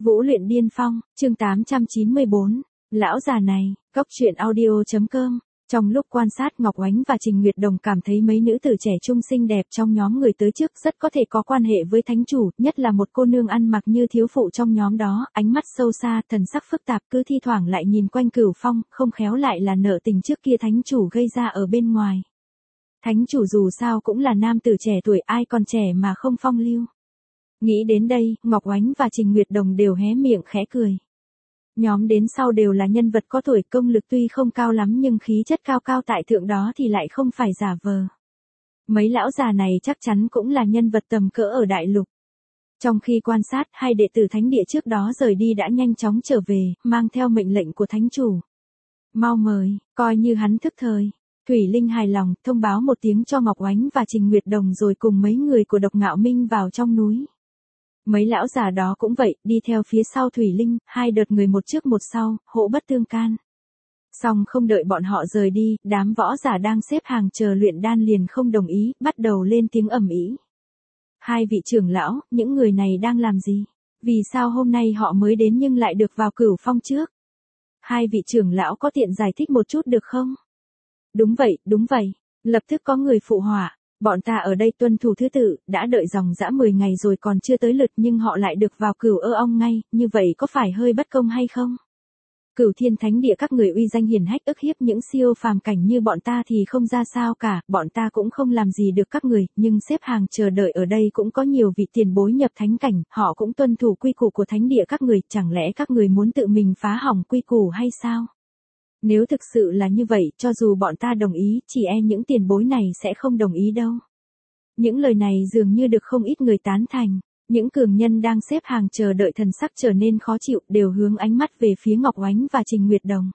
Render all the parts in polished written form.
Vũ luyện điên phong, chương 894. Lão già này, Cốc truyện audio.com. Trong lúc quan sát Ngọc Oánh và Trình Nguyệt Đồng cảm thấy mấy nữ tử trẻ trung xinh đẹp trong nhóm người tới trước rất có thể có quan hệ với thánh chủ, nhất là một cô nương ăn mặc như thiếu phụ trong nhóm đó, ánh mắt sâu xa, thần sắc phức tạp, cứ thi thoảng lại nhìn quanh Cửu Phong, không khéo lại là nợ tình trước kia thánh chủ gây ra ở bên ngoài. Thánh chủ dù sao cũng là nam tử trẻ tuổi, ai còn trẻ mà không phong lưu. Nghĩ đến đây, Ngọc Oánh và Trình Nguyệt Đồng đều hé miệng khẽ cười. Nhóm đến sau đều là nhân vật có tuổi, công lực tuy không cao lắm nhưng khí chất cao cao tại thượng đó thì lại không phải giả vờ. Mấy lão già này chắc chắn cũng là nhân vật tầm cỡ ở đại lục. Trong khi quan sát, hai đệ tử thánh địa trước đó rời đi đã nhanh chóng trở về, mang theo mệnh lệnh của thánh chủ. Mau mời, coi như hắn thức thời. Thủy Linh hài lòng, thông báo một tiếng cho Ngọc Oánh và Trình Nguyệt Đồng rồi cùng mấy người của Độc Ngạo Minh vào trong núi. Mấy lão già đó cũng vậy, đi theo phía sau Thủy Linh, hai đợt người một trước một sau, hỗ bất tương can. Xong không đợi bọn họ rời đi, đám võ giả đang xếp hàng chờ luyện đan liền không đồng ý, bắt đầu lên tiếng ầm ĩ. Hai vị trưởng lão, những người này đang làm gì? Vì sao hôm nay họ mới đến nhưng lại được vào Cửu Phong trước? Hai vị trưởng lão có tiện giải thích một chút được không? Đúng vậy, lập tức có người phụ họa. Bọn ta ở đây tuân thủ thứ tự, đã đợi dòng dã 10 ngày rồi còn chưa tới lượt nhưng họ lại được vào Cửu Ơ Ong ngay, như vậy có phải hơi bất công hay không? Cửu Thiên Thánh Địa các người uy danh hiển hách ức hiếp những siêu phàm cảnh như bọn ta thì không ra sao cả, bọn ta cũng không làm gì được các người, nhưng xếp hàng chờ đợi ở đây cũng có nhiều vị tiền bối nhập thánh cảnh, họ cũng tuân thủ quy củ của Thánh Địa các người, chẳng lẽ các người muốn tự mình phá hỏng quy củ hay sao? Nếu thực sự là như vậy, cho dù bọn ta đồng ý, chỉ e những tiền bối này sẽ không đồng ý đâu. Những lời này dường như được không ít người tán thành. Những cường nhân đang xếp hàng chờ đợi thần sắc trở nên khó chịu, đều hướng ánh mắt về phía Ngọc Oánh và Trình Nguyệt Đồng.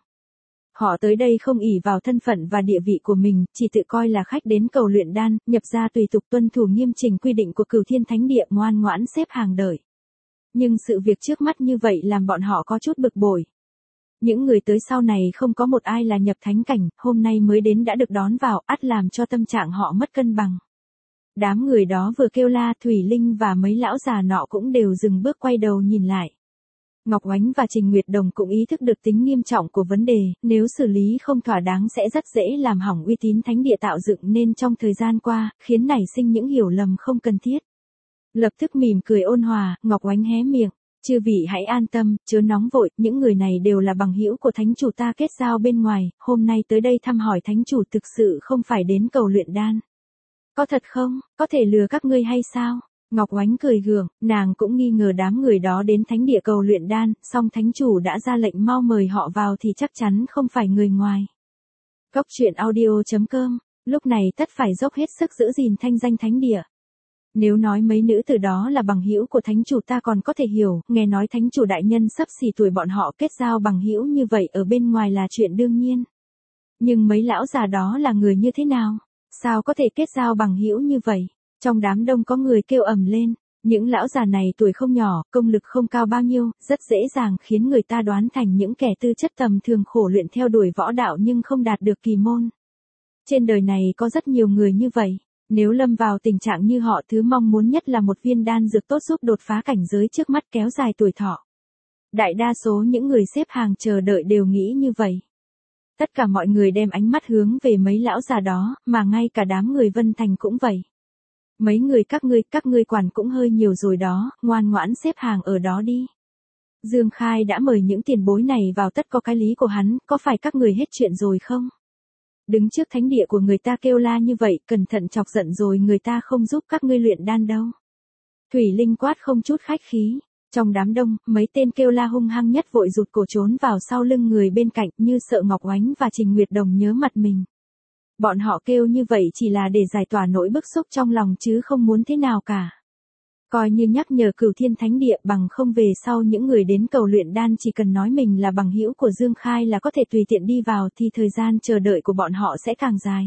Họ tới đây không ỷ vào thân phận và địa vị của mình, chỉ tự coi là khách đến cầu luyện đan, nhập gia tùy tục tuân thủ nghiêm chỉnh quy định của Cửu Thiên Thánh Địa, ngoan ngoãn xếp hàng đợi. Nhưng sự việc trước mắt như vậy làm bọn họ có chút bực bội. Những người tới sau này không có một ai là nhập thánh cảnh, hôm nay mới đến đã được đón vào, ắt làm cho tâm trạng họ mất cân bằng. Đám người đó vừa kêu la, Thủy Linh và mấy lão già nọ cũng đều dừng bước quay đầu nhìn lại. Ngọc Oánh và Trình Nguyệt Đồng cũng ý thức được tính nghiêm trọng của vấn đề, nếu xử lý không thỏa đáng sẽ rất dễ làm hỏng uy tín thánh địa tạo dựng nên trong thời gian qua, khiến nảy sinh những hiểu lầm không cần thiết. Lập tức mỉm cười ôn hòa, Ngọc Oánh hé miệng. Chư vị hãy an tâm, chớ nóng vội, những người này đều là bằng hữu của thánh chủ ta kết giao bên ngoài, hôm nay tới đây thăm hỏi thánh chủ thực sự không phải đến cầu luyện đan. Có thật không, có thể lừa các ngươi hay sao? Ngọc Oánh cười gượng, nàng cũng nghi ngờ đám người đó đến thánh địa cầu luyện đan, song thánh chủ đã ra lệnh mau mời họ vào thì chắc chắn không phải người ngoài. Cốc truyện audio.com, lúc này tất phải dốc hết sức giữ gìn thanh danh thánh địa. Nếu nói mấy nữ tử đó là bằng hữu của thánh chủ ta còn có thể hiểu, nghe nói thánh chủ đại nhân sắp xỉ tuổi bọn họ kết giao bằng hữu như vậy ở bên ngoài là chuyện đương nhiên. Nhưng mấy lão già đó là người như thế nào? Sao có thể kết giao bằng hữu như vậy? Trong đám đông có người kêu ầm lên, những lão già này tuổi không nhỏ, công lực không cao bao nhiêu, rất dễ dàng khiến người ta đoán thành những kẻ tư chất tầm thường khổ luyện theo đuổi võ đạo nhưng không đạt được kỳ môn. Trên đời này có rất nhiều người như vậy. Nếu lâm vào tình trạng như họ, thứ mong muốn nhất là một viên đan dược tốt giúp đột phá cảnh giới trước mắt, kéo dài tuổi thọ. Đại đa số những người xếp hàng chờ đợi đều nghĩ như vậy. Tất cả mọi người đem ánh mắt hướng về mấy lão già đó, mà ngay cả đám người Vân Thành cũng vậy. Mấy người các ngươi quản cũng hơi nhiều rồi đó, ngoan ngoãn xếp hàng ở đó đi. Dương Khai đã mời những tiền bối này vào, tất có cái lý của hắn, có phải các người hết chuyện rồi không? Đứng trước thánh địa của người ta kêu la như vậy, cẩn thận chọc giận rồi người ta không giúp các ngươi luyện đan đâu. Thủy Linh quát không chút khách khí. Trong đám đông, mấy tên kêu la hung hăng nhất vội rụt cổ trốn vào sau lưng người bên cạnh như sợ Ngọc Oánh và Trình Nguyệt Đồng nhớ mặt mình. Bọn họ kêu như vậy chỉ là để giải tỏa nỗi bức xúc trong lòng chứ không muốn thế nào cả. Coi như nhắc nhở Cửu Thiên Thánh Địa, bằng không về sau những người đến cầu luyện đan chỉ cần nói mình là bằng hữu của Dương Khai là có thể tùy tiện đi vào thì thời gian chờ đợi của bọn họ sẽ càng dài.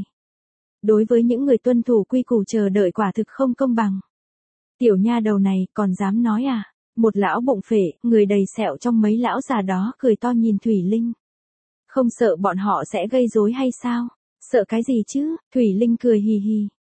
Đối với những người tuân thủ quy củ chờ đợi quả thực không công bằng. Tiểu nha đầu này còn dám nói à? Một lão bụng phệ, người đầy sẹo trong mấy lão già đó cười to nhìn Thủy Linh. Không sợ bọn họ sẽ gây rối hay sao? Sợ cái gì chứ? Thủy Linh cười hì hì.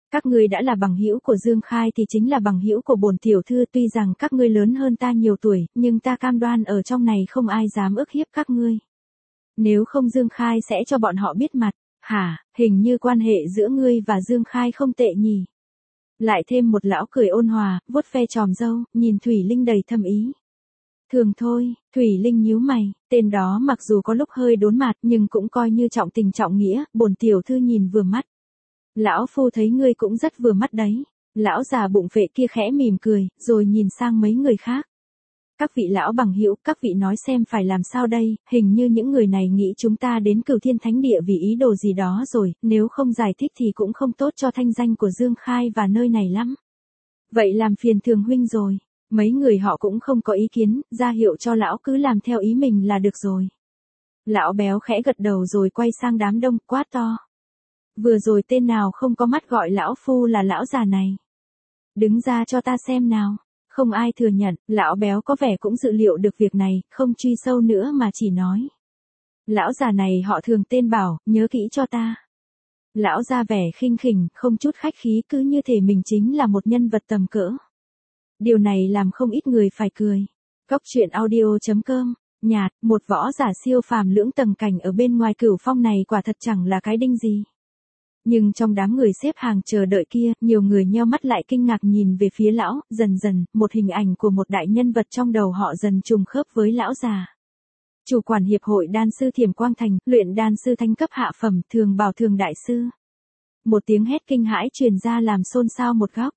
Các ngươi đã là bằng hữu của Dương Khai thì chính là bằng hữu của bổn tiểu thư, tuy rằng các ngươi lớn hơn ta nhiều tuổi, nhưng ta cam đoan ở trong này không ai dám ức hiếp các ngươi. Nếu không Dương Khai sẽ cho bọn họ biết mặt. Hả, hình như quan hệ giữa ngươi và Dương Khai không tệ nhỉ. Lại thêm một lão cười ôn hòa, vuốt ve chòm râu, nhìn Thủy Linh đầy thâm ý. Thường thôi, Thủy Linh nhíu mày, tên đó mặc dù có lúc hơi đốn mặt nhưng cũng coi như trọng tình trọng nghĩa, bổn tiểu thư nhìn vừa mắt. Lão phu thấy ngươi cũng rất vừa mắt đấy. Lão già bụng vệ kia khẽ mỉm cười, rồi nhìn sang mấy người khác. Các vị lão bằng hữu, các vị nói xem phải làm sao đây, hình như những người này nghĩ chúng ta đến Cửu Thiên Thánh Địa vì ý đồ gì đó rồi, nếu không giải thích thì cũng không tốt cho thanh danh của Dương Khai và nơi này lắm. Vậy làm phiền Thường huynh rồi. Mấy người họ cũng không có ý kiến, ra hiệu cho lão cứ làm theo ý mình là được rồi. Lão béo khẽ gật đầu rồi quay sang đám đông, quát to. Vừa rồi tên nào không có mắt gọi lão phu là lão già này. Đứng ra cho ta xem nào. Không ai thừa nhận, lão béo có vẻ cũng dự liệu được việc này, không truy sâu nữa mà chỉ nói. Lão già này họ Thường tên Bảo, nhớ kỹ cho ta. Lão ra vẻ khinh khỉnh, không chút khách khí, cứ như thể mình chính là một nhân vật tầm cỡ. Điều này làm không ít người phải cười. Cóc truyện audio.com. Nhạt, một võ giả siêu phàm lưỡng tầng cảnh ở bên ngoài Cửu Phong này quả thật chẳng là cái đinh gì. Nhưng trong đám người xếp hàng chờ đợi kia, nhiều người nheo mắt lại kinh ngạc nhìn về phía lão, dần dần, một hình ảnh của một đại nhân vật trong đầu họ dần trùng khớp với lão già. Chủ quản hiệp hội đan sư Thiểm Quang Thành, luyện đan sư thánh cấp hạ phẩm, Thường Bảo Thường đại sư. Một tiếng hét kinh hãi truyền ra làm xôn xao một góc.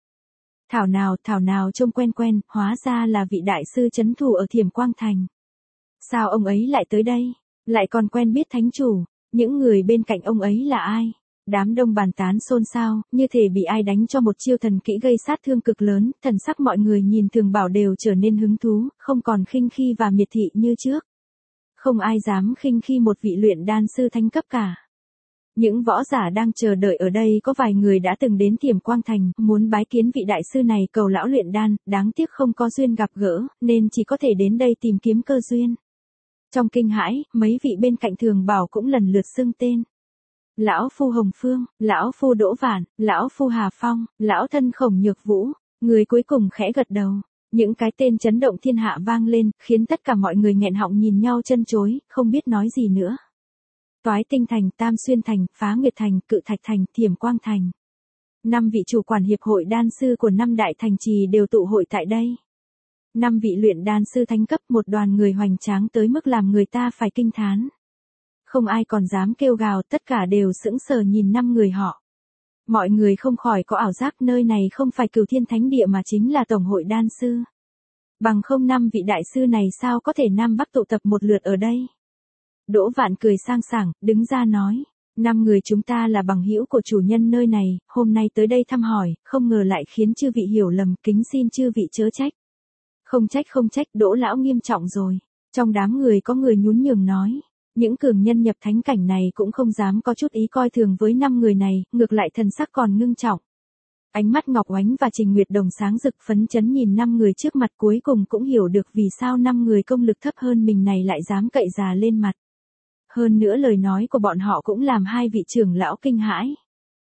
Thảo nào trông quen quen, hóa ra là vị đại sư trấn thủ ở Thiểm Quang Thành. Sao ông ấy lại tới đây? Lại còn quen biết thánh chủ, những người bên cạnh ông ấy là ai? Đám đông bàn tán xôn xao, như thể bị ai đánh cho một chiêu thần kỹ gây sát thương cực lớn, thần sắc mọi người nhìn Thường Bảo đều trở nên hứng thú, không còn khinh khi và miệt thị như trước. Không ai dám khinh khi một vị luyện đan sư thánh cấp cả. Những võ giả đang chờ đợi ở đây có vài người đã từng đến Thiểm Quang Thành, muốn bái kiến vị đại sư này cầu lão luyện đan, đáng tiếc không có duyên gặp gỡ, nên chỉ có thể đến đây tìm kiếm cơ duyên. Trong kinh hãi, mấy vị bên cạnh Thường Bảo cũng lần lượt xưng tên. Lão phu Hồng Phương, lão phu Đỗ Vạn, lão phu Hà Phong, lão thân Khổng Nhược Vũ, người cuối cùng khẽ gật đầu. Những cái tên chấn động thiên hạ vang lên, khiến tất cả mọi người nghẹn họng nhìn nhau chân chối, không biết nói gì nữa. Toái Tinh Thành, Tam Xuyên Thành, Phá Nguyệt Thành, Cự Thạch Thành, Thiểm Quang Thành. 5 vị chủ quản hiệp hội đan sư của 5 đại thành trì đều tụ hội tại đây. 5 vị luyện đan sư thánh cấp, một đoàn người hoành tráng tới mức làm người ta phải kinh thán. Không ai còn dám kêu gào, tất cả đều sững sờ nhìn 5 người họ. Mọi người không khỏi có ảo giác nơi này không phải Cửu Thiên Thánh Địa mà chính là Tổng hội đan sư. Bằng không 5 vị đại sư này sao có thể Nam Bắc tụ tập một lượt ở đây. Đỗ Vạn cười sang sảng, đứng ra nói, 5 người chúng ta là bằng hữu của chủ nhân nơi này, hôm nay tới đây thăm hỏi, không ngờ lại khiến chư vị hiểu lầm, kính xin chư vị chớ trách. Không trách, Đỗ lão nghiêm trọng rồi. Trong đám người có người nhún nhường nói, những cường nhân nhập thánh cảnh này cũng không dám có chút ý coi thường với 5 người này, ngược lại thần sắc còn ngưng trọng. Ánh mắt Ngọc Oánh và Trình Nguyệt Đồng sáng rực phấn chấn nhìn 5 người trước mặt, cuối cùng cũng hiểu được vì sao 5 người công lực thấp hơn mình này lại dám cậy già lên mặt. Hơn nữa lời nói của bọn họ cũng làm 2 vị trưởng lão kinh hãi.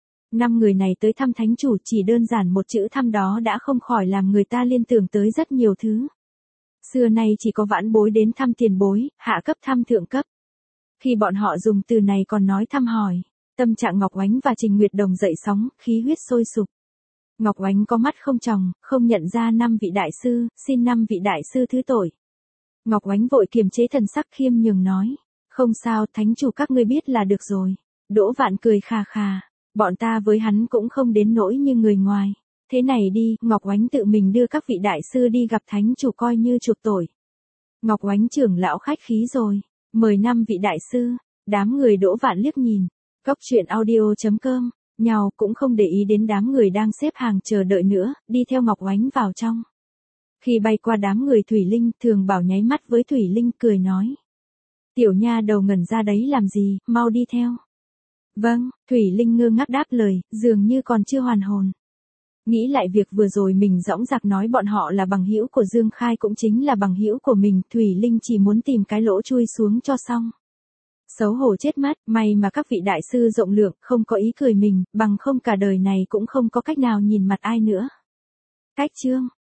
5 người này tới thăm thánh chủ, chỉ đơn giản một chữ thăm đó đã không khỏi làm người ta liên tưởng tới rất nhiều thứ. Xưa nay chỉ có vãn bối đến thăm tiền bối, hạ cấp thăm thượng cấp. Khi bọn họ dùng từ này còn nói thăm hỏi, tâm trạng Ngọc Oánh và Trình Nguyệt Đồng dậy sóng, khí huyết sôi sục. Ngọc Oánh có mắt không tròng, không nhận ra 5 vị đại sư, xin 5 vị đại sư thứ tội. Ngọc Oánh vội kiềm chế thần sắc khiêm nhường nói, không sao, thánh chủ các ngươi biết là được rồi. Đỗ Vạn cười khà khà, bọn ta với hắn cũng không đến nỗi như người ngoài. Thế này đi, Ngọc Oánh tự mình đưa các vị đại sư đi gặp thánh chủ coi như chuộc tội. Ngọc Oánh trưởng lão khách khí rồi, mời 5 vị đại sư. Đám người Đỗ Vạn liếc nhìn, cóc truyện audio.com, nhau cũng không để ý đến đám người đang xếp hàng chờ đợi nữa, đi theo Ngọc Oánh vào trong. Khi bay qua đám người Thủy Linh, Thường Bảo nháy mắt với Thủy Linh cười nói. Tiểu nha đầu ngẩn ra đấy làm gì, mau đi theo. Vâng, Thủy Linh ngơ ngác đáp lời, dường như còn chưa hoàn hồn. Nghĩ lại việc vừa rồi mình dõng dạc nói bọn họ là bằng hữu của Dương Khai cũng chính là bằng hữu của mình, Thủy Linh chỉ muốn tìm cái lỗ chui xuống cho xong. Xấu hổ chết mắt, may mà các vị đại sư rộng lượng không có ý cười mình, bằng không cả đời này cũng không có cách nào nhìn mặt ai nữa. Cách chương